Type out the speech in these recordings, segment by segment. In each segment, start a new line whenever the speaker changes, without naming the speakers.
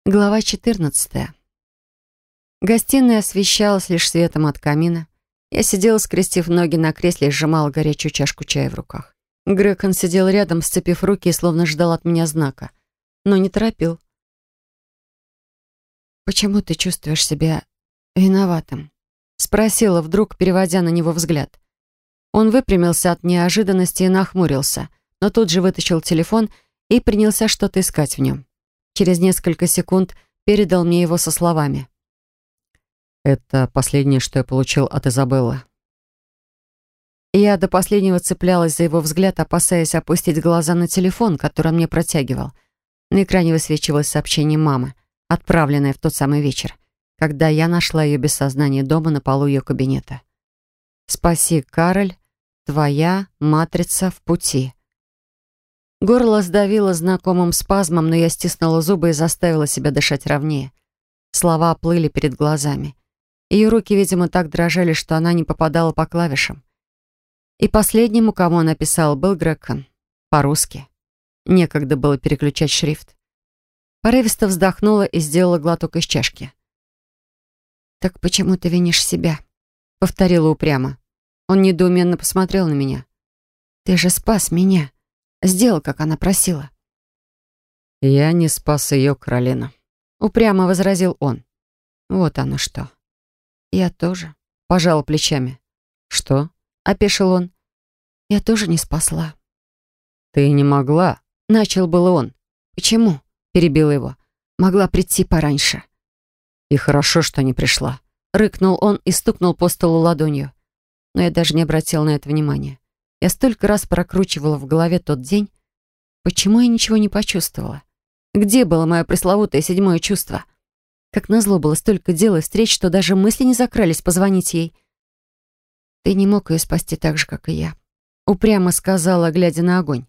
Глава 14. Гостиная освещалась лишь светом от камина. Я сидела, скрестив ноги на кресле и сжимала горячую чашку чая в руках. Грегсон сидел рядом, сцепив руки и словно ждал от меня знака, но не торопил. «Почему ты чувствуешь себя виноватым?» — спросила вдруг, переводя на него взгляд. Он выпрямился от неожиданности и нахмурился, но тут же вытащил телефон и принялся что-то искать в нем. Через несколько секунд передал мне его со словами.
«Это последнее, что я получил от Изабеллы».
Я до последнего цеплялась за его взгляд, опасаясь опустить глаза на телефон, который он мне протягивал. На экране высвечивалось сообщение мамы, отправленное в тот самый вечер, когда я нашла ее без сознания дома на полу ее кабинета. «Спаси, Кароль, твоя матрица в пути». Горло сдавило знакомым спазмом, но я стиснула зубы и заставила себя дышать ровнее. Слова оплыли перед глазами. Ее руки, видимо, так дрожали, что она не попадала по клавишам. И последнему, кому она писала, был Грегсон. По-русски. Некогда было переключать шрифт. Порывисто вздохнула и сделала глоток из чашки. «Так почему ты винишь себя?» — повторила упрямо. Он недоуменно посмотрел на меня. «Ты же спас меня. Сделал, как она просила».
«Я не спас ее, Каролина»,
— упрямо возразил он. «Вот оно что». «Я тоже», — пожала плечами.
«Что?»
— опешил он. «Я тоже не спасла».
«Ты не могла»,
— начал было он. «Почему?» — перебила его. «Могла прийти пораньше».
«И хорошо, что не пришла»,
— рыкнул он и стукнул по столу ладонью. Но я даже не обратила на это внимания. Я столько раз прокручивала в голове тот день. Почему я ничего не почувствовала? Где было мое пресловутое седьмое чувство? Как назло, было столько дел и встреч, что даже мысли не закрались позвонить ей. «Ты не мог ее спасти так же, как и я», — упрямо сказала, глядя на огонь.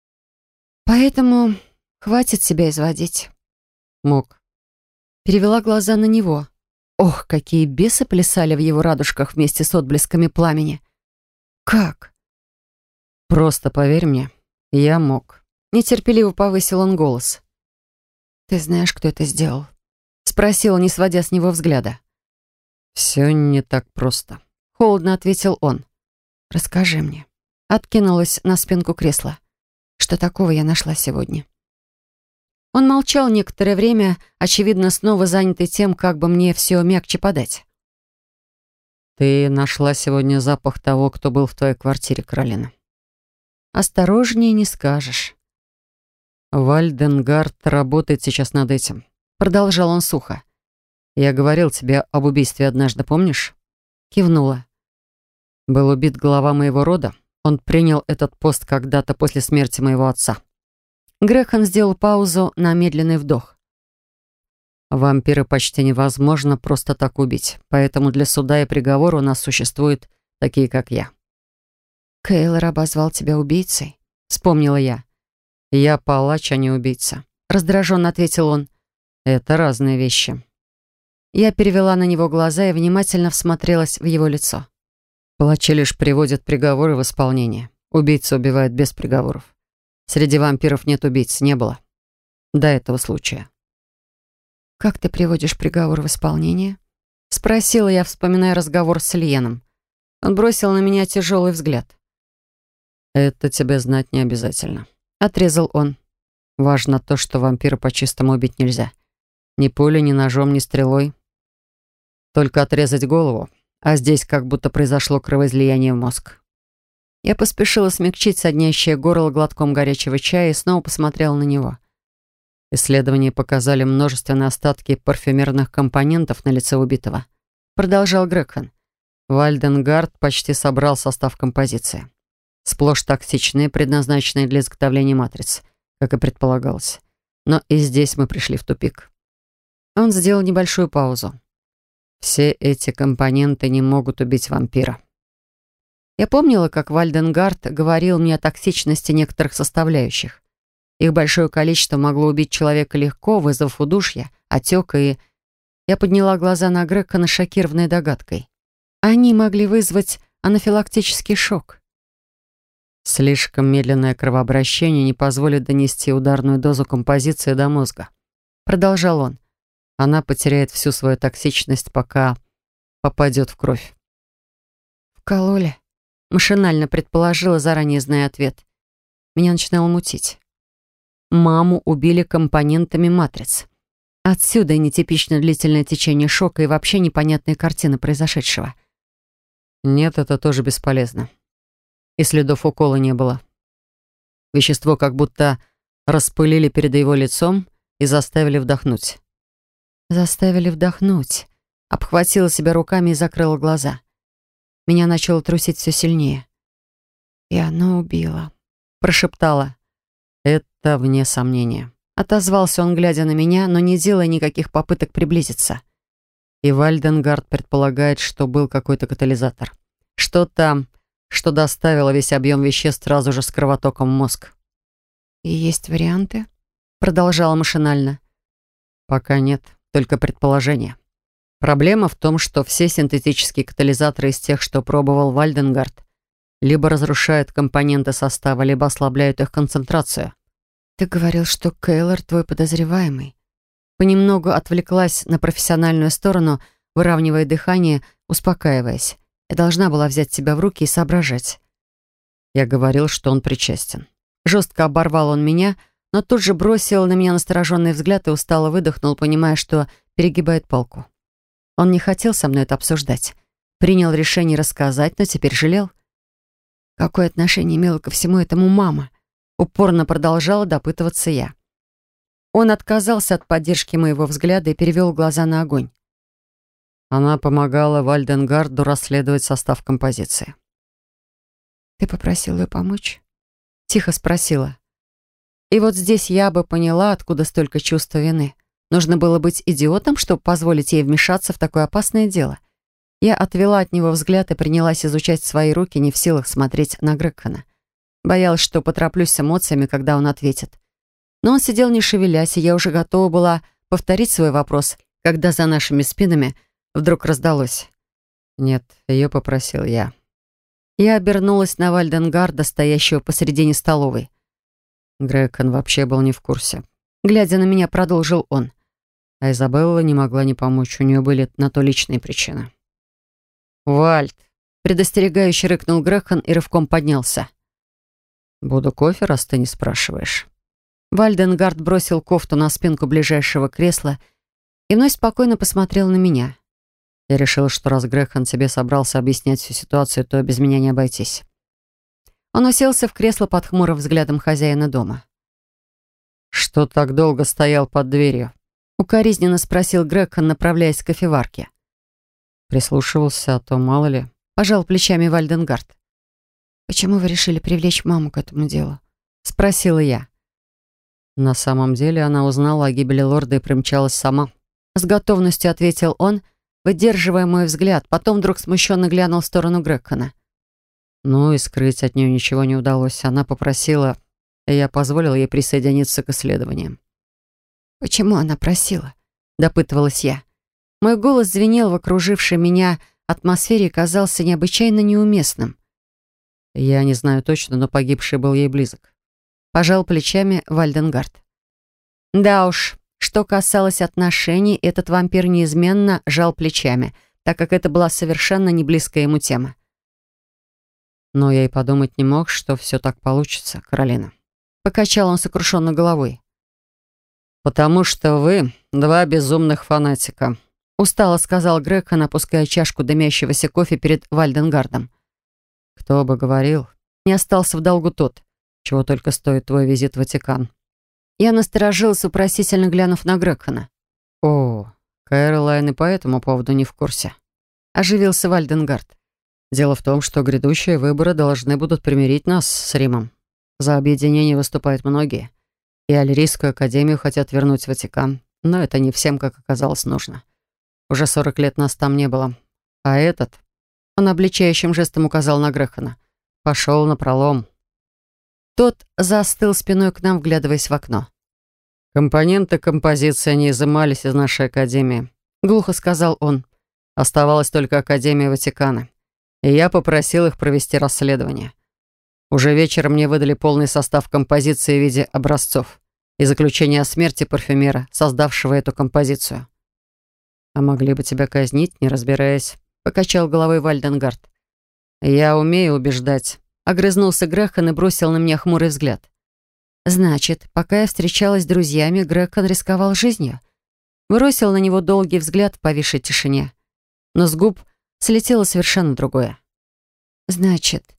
«Поэтому хватит себя изводить».
«Мог».
Перевела глаза на него. Ох, какие бесы плясали в его радужках вместе с отблесками пламени. «Как?»
«Просто поверь мне, я мог».
Нетерпеливо повысил он голос. «Ты знаешь, кто это сделал?» Спросила, не сводя с него взгляда.
«Все не так просто»,
— холодно ответил он. «Расскажи мне». Откинулась на спинку кресла. «Что такого я нашла сегодня?» Он молчал некоторое время, очевидно, снова занятый тем, как бы мне все мягче подать.
«Ты нашла сегодня запах того, кто был в твоей квартире, Каролина».
«Осторожнее не скажешь».
«Вальденгард работает сейчас над этим», — продолжал он сухо. «Я говорил тебе об убийстве однажды, помнишь?»
Кивнула.
«Был убит глава моего рода. Он принял этот пост когда-то после смерти моего отца».
Грегсон сделал паузу на медленный вдох.
«Вампира почти невозможно просто так убить, поэтому для суда и приговора у нас существуют такие, как я».
«Кейлор обозвал тебя убийцей», — вспомнила я.
«Я палач, а не убийца»,
— раздраженно ответил он.
«Это разные вещи».
Я перевела на него глаза и внимательно всмотрелась в его лицо.
Палачи лишь приводят приговоры в исполнение. Убийца убивает без приговоров. Среди вампиров нет убийц, не было. До этого случая.
«Как ты приводишь приговор в исполнение?» — спросила я, вспоминая разговор с Льеном. Он бросил на меня тяжелый взгляд.
«Это тебе знать не обязательно»,
— отрезал он.
«Важно то, что вампира по-чистому убить нельзя. Ни пулей, ни ножом, ни стрелой. Только отрезать голову, а здесь как будто произошло кровоизлияние в мозг».
Я поспешила смягчить соднящее горло глотком горячего чая и снова посмотрела на него.
«Исследования показали множественные остатки парфюмерных компонентов на лице убитого», — продолжал Грегсон. «Вальденгард почти собрал состав композиции. Сплошь токсичные, предназначенные для изготовления матриц, как и предполагалось. Но и здесь мы пришли в тупик».
Он сделал небольшую паузу.
«Все эти компоненты не могут убить вампира».
Я помнила, как Вальденгард говорил мне о токсичности некоторых составляющих. Их большое количество могло убить человека легко, вызвав удушье, отек и... Я подняла глаза на Грегсона, шокированной догадкой. Они могли вызвать анафилактический шок.
«Слишком медленное кровообращение не позволит донести ударную дозу композиции до мозга», продолжал он. Она потеряет всю свою токсичность, пока попадет в кровь.
«Вкололи?» Машинально предположила, заранее зная ответ. Меня начинало мутить. Маму убили компонентами матриц. Отсюда и нетипично длительное течение шока и вообще непонятная картина произошедшего.
Нет, это тоже бесполезно. И следов укола не было. Вещество как будто распылили перед его лицом и заставили вдохнуть.
Заставили вдохнуть. Обхватила себя руками и закрыла глаза. Меня начало трусить все сильнее. «И она убила», — прошептала.
«Это вне сомнения».
Отозвался он, глядя на меня, но не делая никаких попыток приблизиться.
И Вальденгард предполагает, что был какой-то катализатор. Что-то, что доставило весь объем веществ сразу же с кровотоком в мозг.
«И есть варианты?» Продолжала машинально.
Пока нет, только предположения. Проблема в том, что все синтетические катализаторы из тех, что пробовал Вальденгард, либо разрушают компоненты состава, либо ослабляют их концентрацию.
«Ты говорил, что Кейлор твой подозреваемый». Понемногу отвлеклась на профессиональную сторону, выравнивая дыхание, успокаиваясь. Я должна была взять себя в руки и соображать.
Я говорил, что он причастен.
Жестко оборвал он меня, но тут же бросил на меня настороженный взгляд и устало выдохнул, понимая, что перегибает палку. Он не хотел со мной это обсуждать. Принял решение рассказать, но теперь жалел. Какое отношение имела ко всему этому мама? Упорно продолжала допытываться я. Он отказался от поддержки моего взгляда и перевел глаза на огонь.
Она помогала Вальденгарду расследовать состав композиции.
«Ты попросил ее помочь?» Тихо спросила. И вот здесь я бы поняла, откуда столько чувства вины. Нужно было быть идиотом, чтобы позволить ей вмешаться в такое опасное дело. Я отвела от него взгляд и принялась изучать свои руки, не в силах смотреть на Грегхана. Боялась, что потороплюсь с эмоциями, когда он ответит. Но он сидел не шевелясь, и я уже готова была повторить свой вопрос, когда за нашими спинами вдруг раздалось.
Нет, ее попросил я.
Я обернулась на Вальденгарда, стоящего посредине столовой.
Грегхан вообще был не в курсе.
Глядя на меня, продолжил он.
А Изабелла не могла не помочь, у нее были на то личные причины.
«Вальд!» — предостерегающе рыкнул Грегхан и рывком поднялся.
«Буду кофе, раз ты не спрашиваешь».
Вальденгард бросил кофту на спинку ближайшего кресла и вновь спокойно посмотрел на меня.
Я решил, что раз Грегхан тебе собрался объяснять всю ситуацию, то без меня не обойтись.
Он уселся в кресло под хмурым взглядом хозяина дома.
«Что так долго стоял под дверью?»
Укоризненно спросил Грегхан, направляясь к кофеварке.
Прислушивался, а то мало ли.
Пожал плечами Вальденгард. «Почему вы решили привлечь маму к этому делу?» Спросила я.
На самом деле она узнала о гибели лорда и примчалась сама.
С готовностью ответил он, выдерживая мой взгляд, потом вдруг смущенно глянул в сторону Грегхана.
Ну и скрыть от нее ничего не удалось. Она попросила, и я позволил ей присоединиться к исследованиям.
«Почему она просила?» — допытывалась я. Мой голос звенел в окружившей меня атмосфере и казался необычайно неуместным.
Я не знаю точно, но погибший был ей близок.
Пожал плечами Вальденгард. Да уж, что касалось отношений, этот вампир неизменно жал плечами, так как это была совершенно не близкая ему тема.
Но я и подумать не мог, что все так получится, Каролина.
Покачал он сокрушенно головой.
«Потому что вы два безумных фанатика»,
устало сказал Грегхан, опуская чашку дымящегося кофе перед Вальденгардом.
«Кто бы говорил,
не остался в долгу тот.
Чего только стоит твой визит в Ватикан».
Я насторожилась, вопросительно глянув на Грегхана.
«О, Кэролайн и по этому поводу не в курсе»,
— оживился Вальденгард.
«Дело в том, что грядущие выборы должны будут примирить нас с Римом. За объединение выступают многие. И Альрийскую академию хотят вернуть в Ватикан, но это не всем, как оказалось, нужно. Уже 40 лет нас там не было. А этот...» Он обличающим жестом указал на Грегхана. «Пошел напролом».
Тот застыл спиной к нам, вглядываясь в окно.
«Компоненты композиции не изымались из нашей академии», — глухо сказал он. «Оставалась только Академия Ватикана. И я попросил их провести расследование. Уже вечером мне выдали полный состав композиции в виде образцов. и заключение о смерти парфюмера, создавшего эту композицию. «А могли бы тебя казнить, не разбираясь», — покачал головой Вальденгард. «Я умею убеждать», — огрызнулся Грэхан и бросил на меня хмурый взгляд. «Значит, пока я встречалась с друзьями, Грэхан рисковал жизнью?» Бросил на него долгий взгляд в повисшей тишине. Но с губ слетело совершенно другое. «Значит,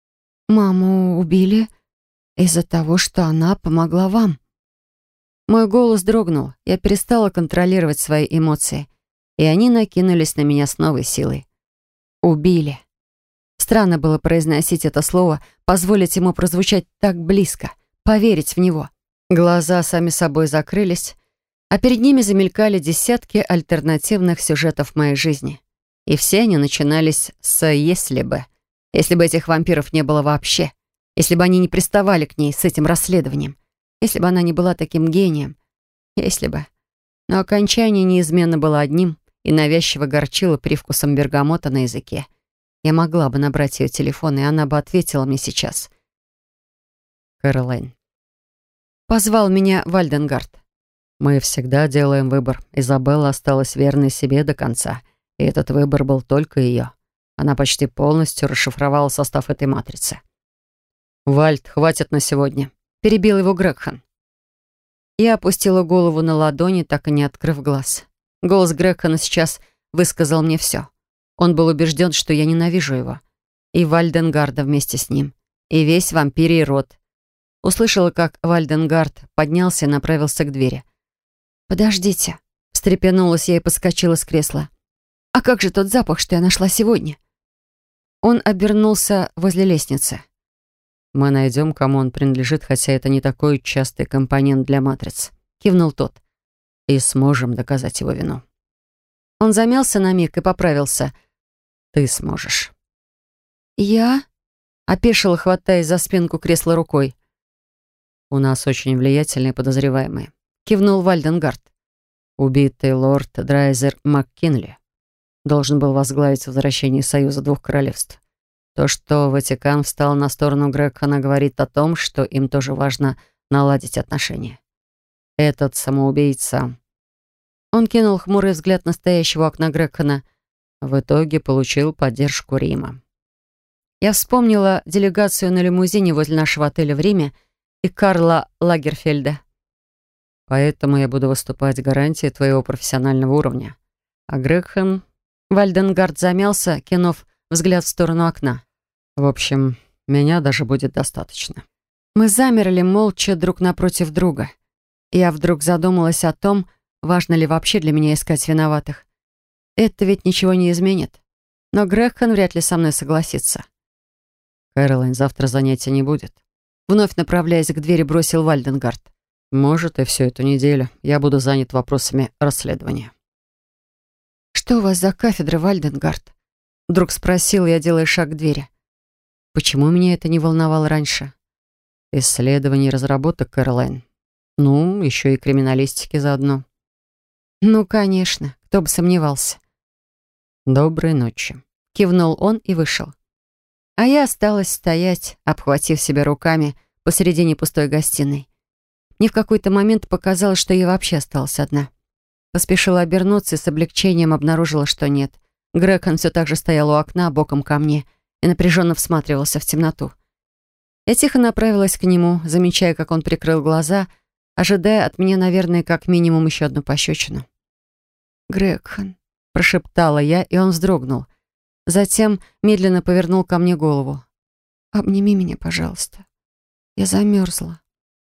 маму убили из-за того, что она помогла вам?» Мой голос дрогнул. Я перестала контролировать свои эмоции, и они накинулись на меня с новой силой. «Убили». Странно было произносить это слово, позволить ему прозвучать так близко, поверить в него. Глаза сами собой закрылись, а перед ними замелькали десятки альтернативных сюжетов моей жизни. И все они начинались с «если бы». Если бы этих вампиров не было вообще. Если бы они не приставали к ней с этим расследованием. Если бы она не была таким гением. Если бы. Но окончание неизменно было одним и навязчиво горчило привкусом бергамота на языке. Я могла бы набрать ее телефон, и она бы ответила мне сейчас. «Кэролайн». Позвал меня Вальденгард. «Мы всегда делаем выбор. Изабелла осталась верной себе до конца, и этот выбор был только ее. Она почти полностью расшифровала состав этой матрицы». «Вальд, хватит на сегодня», — перебил его Грегхан. Я опустила голову на ладони, так и не открыв глаз. Голос Грегхана сейчас высказал мне все. Он был убежден, что я ненавижу его. И Вальденгарда вместе с ним. И весь вампирий род. Услышала, как Вальденгард поднялся и направился к двери. «Подождите», — встрепенулась я и подскочила с кресла. «А как же тот запах, что я нашла сегодня?» Он обернулся возле лестницы. «Мы найдем, кому он принадлежит, хотя это не такой частый компонент для матриц», — кивнул тот. «И сможем доказать его вину». Он замялся на миг и поправился. «Ты сможешь». «Я?» — опешила, хватаясь за спинку кресла рукой. «У нас очень влиятельные подозреваемые», — кивнул Вальденгард. «Убитый лорд Драйзер МакКинли должен был возглавить возвращение Союза двух королевств. То, что Ватикан встал на сторону Грегхана, говорит о том, что им тоже важно наладить отношения. Этот самоубийца...» Он кинул хмурый взгляд на стоящего у окна Грегхана. В итоге получил поддержку Рима. Я вспомнила делегацию на лимузине возле нашего отеля в Риме и Карла Лагерфельда. «Поэтому я буду выступать гарантией твоего профессионального уровня». А Грегхан... Вальденгард замялся, кинув взгляд в сторону окна. «В общем, меня даже будет достаточно». Мы замерли молча друг напротив друга. Я вдруг задумалась о том, важно ли вообще для меня искать виноватых. Это ведь ничего не изменит. Но Грегхан вряд ли со мной согласится. «Кэролайн, завтра занятия не будет». Вновь направляясь к двери, бросил Вальденгард. «Может, и всю эту неделю я буду занят вопросами расследования». «Что у вас за кафедра, Вальденгард?» Вдруг спросил я, делая шаг к двери. Почему меня это не волновало раньше? «Исследований и разработок, Кэролайн. Ну, еще и криминалистики заодно». «Ну, конечно, кто бы сомневался». «Доброй ночи», — кивнул он и вышел. А я осталась стоять, обхватив себя руками посередине пустой гостиной. Мне в какой-то момент показалось, что я вообще осталась одна. Поспешила обернуться и с облегчением обнаружила, что нет. Грегхан все так же стоял у окна, боком ко мне, и напряженно всматривался в темноту. Я тихо направилась к нему, замечая, как он прикрыл глаза, ожидая от меня, наверное, как минимум еще одну пощечину. «Грегхан», — прошептала я, и он вздрогнул. Затем медленно повернул ко мне голову. «Обними меня, пожалуйста. Я замерзла».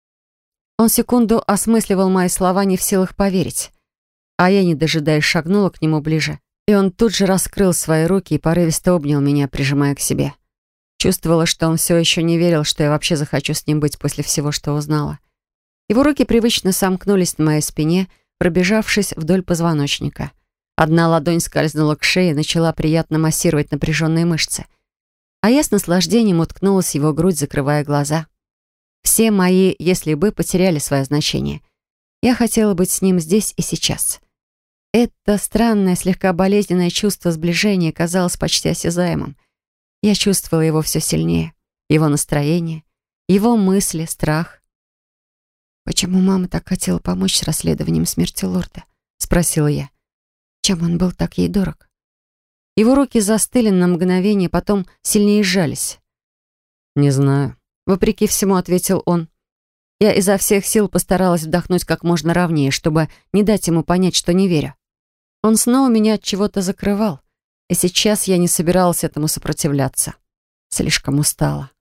Он секунду осмысливал мои слова, не в силах поверить. А я, не дожидаясь, шагнула к нему ближе. И он тут же раскрыл свои руки и порывисто обнял меня, прижимая к себе. Чувствовала, что он все еще не верил, что я вообще захочу с ним быть после всего, что узнала. Его руки привычно сомкнулись на моей спине, пробежавшись вдоль позвоночника. Одна ладонь скользнула к шее и начала приятно массировать напряженные мышцы. А я с наслаждением уткнулась в его грудь, закрывая глаза. Все мои «если бы» потеряли свое значение. Я хотела быть с ним здесь и сейчас. Это странное, слегка болезненное чувство сближения казалось почти осязаемым. Я чувствовала его все сильнее. Его настроение, его мысли, страх.
«Почему мама так хотела помочь с расследованием смерти лорда?» — спросила я. «Чем он был так ей дорог?» Его руки застыли на мгновение, потом сильнее сжались.
«Не знаю», —
вопреки всему ответил он. Я изо всех сил постаралась вдохнуть как можно ровнее, чтобы не дать ему понять, что не верю. Он снова меня от чего-то закрывал, и сейчас я не собиралась этому сопротивляться. Слишком устала.